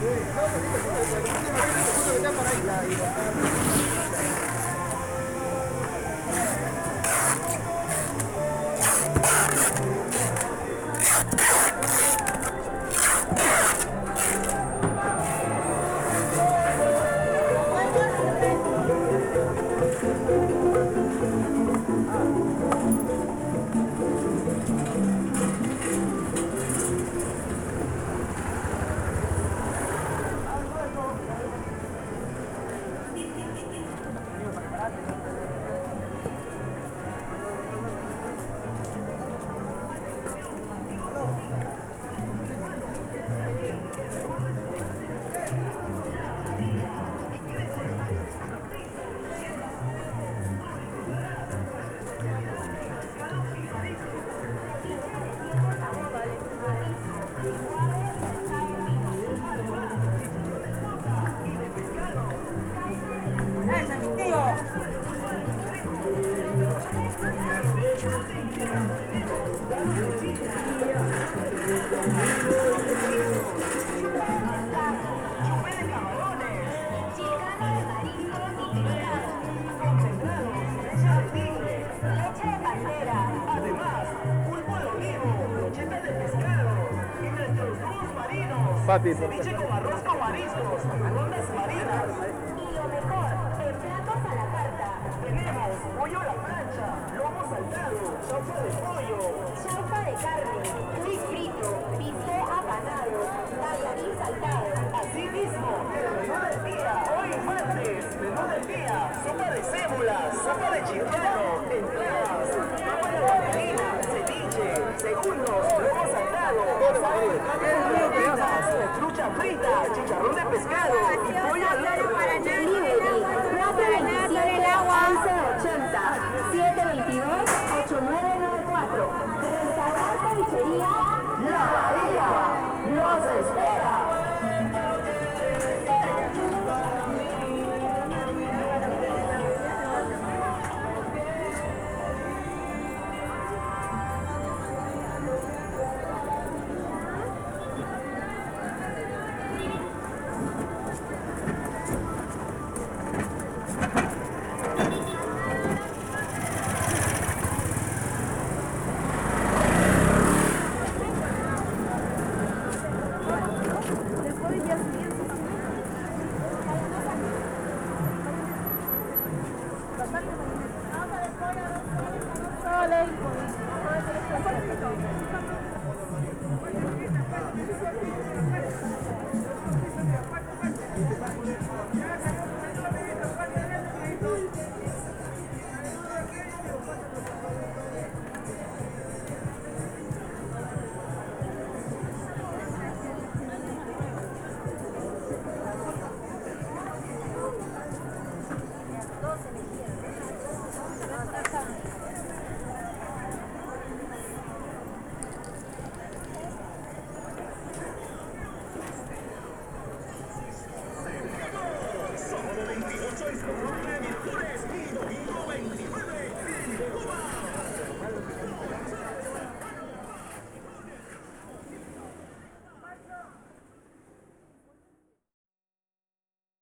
Papi, ceviche con arroz con mariscos, rondas marinas. Y lo mejor, en platos a la carta. Tenemos pollo a la plancha, lomo saltado, chaufa de pollo, chaufa de carne, cuy frito, bistec apanado, tallarín saltado. Así mismo, el menú del día. Hoy martes, menú del día. Sopa de cébola, sopa de chicharro, entradas, papa de mandarina, ceviche, segundos, lomo saltado, trucha frita, chicharrón de pescado y pollo al horno. Delivery 427-1180 722-8994. Restaurante Cevichería La Bahía los espera. Sábado 28 de